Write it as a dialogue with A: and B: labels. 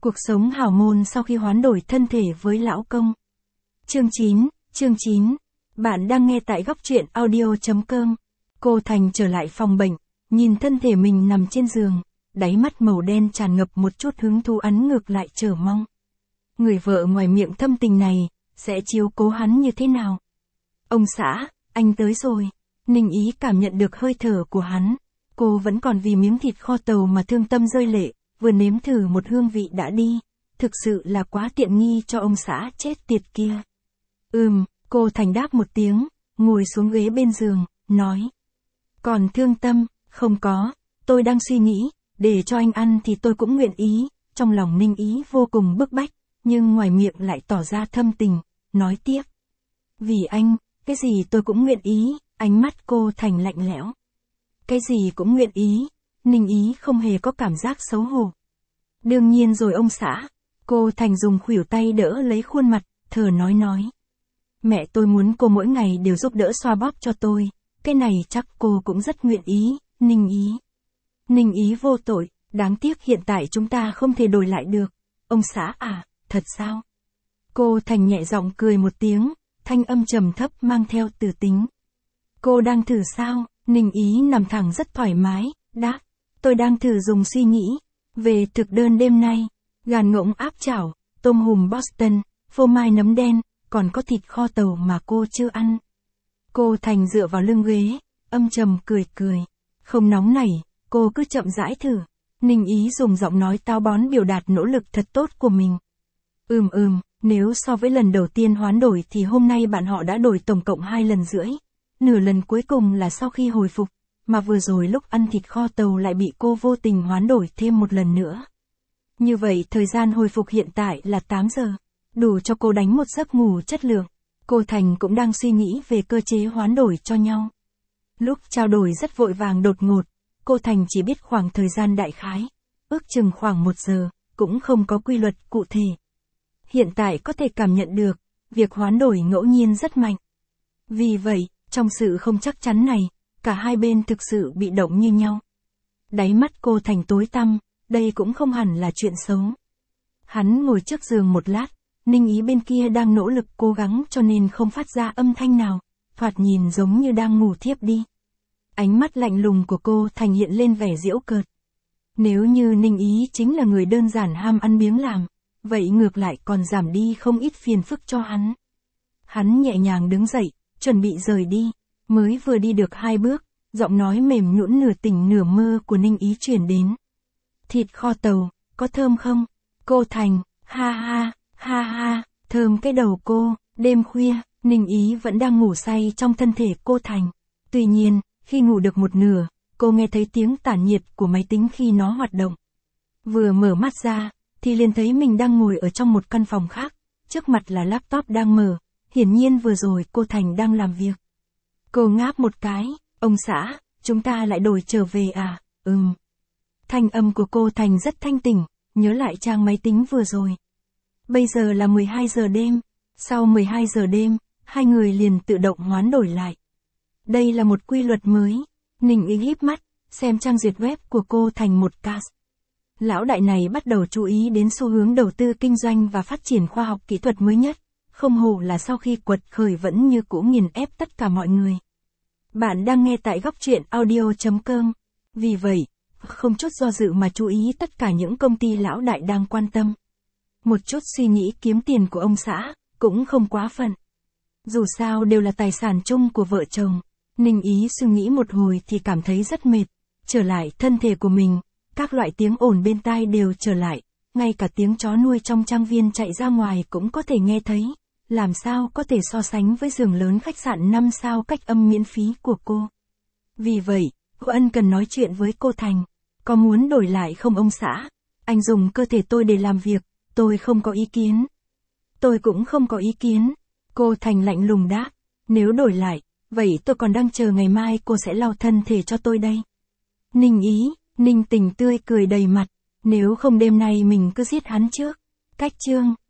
A: Cuộc sống hào môn sau khi hoán đổi thân thể với lão công. Chương 9. Bạn đang nghe tại góc truyện audio.com. Cô Thành trở lại phòng bệnh, nhìn thân thể mình nằm trên giường, đáy mắt màu đen tràn ngập một chút hứng thú ắn ngược lại chờ mong. Người vợ ngoài miệng thâm tình này, sẽ chiếu cố hắn như thế nào? Ông xã, anh tới rồi. Ninh Ý cảm nhận được hơi thở của hắn. Cô vẫn còn vì miếng thịt kho tàu mà thương tâm rơi lệ, vừa nếm thử một hương vị đã đi. Thực sự là quá tiện nghi cho ông xã chết tiệt kia. Cô Thành đáp một tiếng, ngồi xuống ghế bên giường, nói. Còn thương tâm, không có, tôi đang suy nghĩ, để cho anh ăn thì tôi cũng nguyện ý. Trong lòng Ninh Ý vô cùng bức bách, nhưng ngoài miệng lại tỏ ra thâm tình, nói tiếp. Vì anh, cái gì tôi cũng nguyện ý, ánh mắt cô Thành lạnh lẽo. Cái gì cũng nguyện ý, Ninh Ý không hề có cảm giác xấu hổ. Đương nhiên rồi ông xã, cô Thành dùng khuỷu tay đỡ lấy khuôn mặt, thở nói. Mẹ tôi muốn cô mỗi ngày đều giúp đỡ xoa bóp cho tôi, cái này chắc cô cũng rất nguyện ý, Ninh Ý. Ninh Ý vô tội, đáng tiếc hiện tại chúng ta không thể đổi lại được. Ông xã à, thật sao? Cô Thành nhẹ giọng cười một tiếng, thanh âm trầm thấp mang theo từ tính. Cô đang thử sao? Ninh Ý nằm thẳng rất thoải mái, đáp. Tôi đang thử dùng suy nghĩ về thực đơn đêm nay. Gàn ngỗng áp chảo, tôm hùm Boston, phô mai nấm đen, còn có thịt kho tàu mà cô chưa ăn. Cô Thành dựa vào lưng ghế, âm trầm cười. Không nóng nảy, cô cứ chậm rãi thử. Ninh Ý dùng giọng nói táo bón biểu đạt nỗ lực thật tốt của mình. Nếu so với lần đầu tiên hoán đổi thì hôm nay bạn họ đã đổi tổng cộng 2 lần rưỡi. Nửa lần cuối cùng là sau khi hồi phục, mà vừa rồi lúc ăn thịt kho tàu lại bị cô vô tình hoán đổi thêm một lần nữa. Như vậy thời gian hồi phục hiện tại là 8 giờ, đủ cho cô đánh một giấc ngủ chất lượng. Cô Thành cũng đang suy nghĩ về cơ chế hoán đổi cho nhau. Lúc trao đổi rất vội vàng đột ngột, cô Thành chỉ biết khoảng thời gian đại khái, ước chừng khoảng 1 giờ, cũng không có quy luật cụ thể. Hiện tại có thể cảm nhận được, việc hoán đổi ngẫu nhiên rất mạnh. Vì vậy, trong sự không chắc chắn này, cả hai bên thực sự bị động như nhau. Đáy mắt cô Thành tối tăm, đây cũng không hẳn là chuyện xấu. Hắn ngồi trước giường một lát, Ninh Ý bên kia đang nỗ lực cố gắng cho nên không phát ra âm thanh nào, thoạt nhìn giống như đang ngủ thiếp đi. Ánh mắt lạnh lùng của cô Thành hiện lên vẻ giễu cợt. Nếu như Ninh Ý chính là người đơn giản ham ăn biếng làm, vậy ngược lại còn giảm đi không ít phiền phức cho hắn. Hắn nhẹ nhàng đứng dậy, chuẩn bị rời đi, mới vừa đi được 2 bước, giọng nói mềm nhũn nửa tỉnh nửa mơ của Ninh Ý truyền đến. Thịt kho tàu, có thơm không? Cô Thành, ha, thơm cái đầu cô. Đêm khuya, Ninh Ý vẫn đang ngủ say trong thân thể cô Thành. Tuy nhiên, khi ngủ được một nửa, cô nghe thấy tiếng tản nhiệt của máy tính khi nó hoạt động. Vừa mở mắt ra, thì liền thấy mình đang ngồi ở trong một căn phòng khác, trước mặt là laptop đang mở, hiển nhiên vừa rồi cô Thành đang làm việc. Cô ngáp một cái, ông xã, chúng ta lại đổi trở về à? Thanh âm của cô Thành rất thanh tỉnh, nhớ lại trang máy tính vừa rồi. Bây giờ là 12 giờ đêm, sau 12 giờ đêm, hai người liền tự động hoán đổi lại. Đây là một quy luật mới. Ninh Ý híp mắt, xem trang duyệt web của cô Thành một cast. Lão đại này bắt đầu chú ý đến xu hướng đầu tư kinh doanh và phát triển khoa học kỹ thuật mới nhất, không hổ là sau khi quật khởi vẫn như cũ nghiền ép tất cả mọi người. Bạn đang nghe tại góc truyện audio.com. Vì vậy, không chút do dự mà chú ý tất cả những công ty lão đại đang quan tâm. Một chút suy nghĩ kiếm tiền của ông xã, cũng không quá phận. Dù sao đều là tài sản chung của vợ chồng. Ninh Ý suy nghĩ một hồi thì cảm thấy rất mệt. Trở lại thân thể của mình, các loại tiếng ồn bên tai đều trở lại. Ngay cả tiếng chó nuôi trong trang viên chạy ra ngoài cũng có thể nghe thấy. Làm sao có thể so sánh với giường lớn khách sạn 5 sao cách âm miễn phí của cô. Vì vậy, cô ân cần nói chuyện với cô Thành. Có muốn đổi lại không ông xã? Anh dùng cơ thể tôi để làm việc, tôi không có ý kiến. Tôi cũng không có ý kiến. Cô Thành lạnh lùng đáp. Nếu đổi lại, vậy tôi còn đang chờ ngày mai cô sẽ lau thân thể cho tôi đây. Ninh Tình tươi cười đầy mặt. Nếu không đêm nay mình cứ giết hắn trước. Cách chương.